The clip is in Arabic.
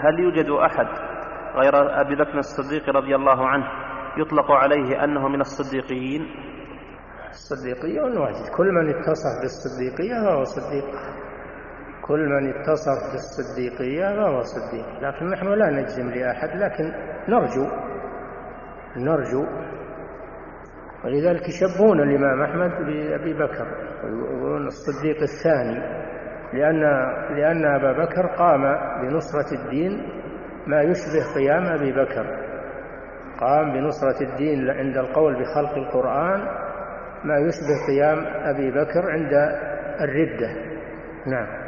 هل يوجد أحد غير أبي بكر الصديق رضي الله عنه يطلق عليه أنه من الصديقيين؟ الصديقيون واجد، كل من اتصف بالصديقية فهو صديق، كل من اتصف بالصديقية فهو صديق. لكن نحن لا نجزم لأحد، لكن نرجو. ولذلك يشبهون الإمام أحمد بأبي بكر ويقولون الصديق الثاني، لأن أبا بكر قام بنصرة الدين ما يشبه قيام أبي بكر، قام بنصرة الدين عند القول بخلق القرآن ما يشبه قيام أبي بكر عند الردة. نعم.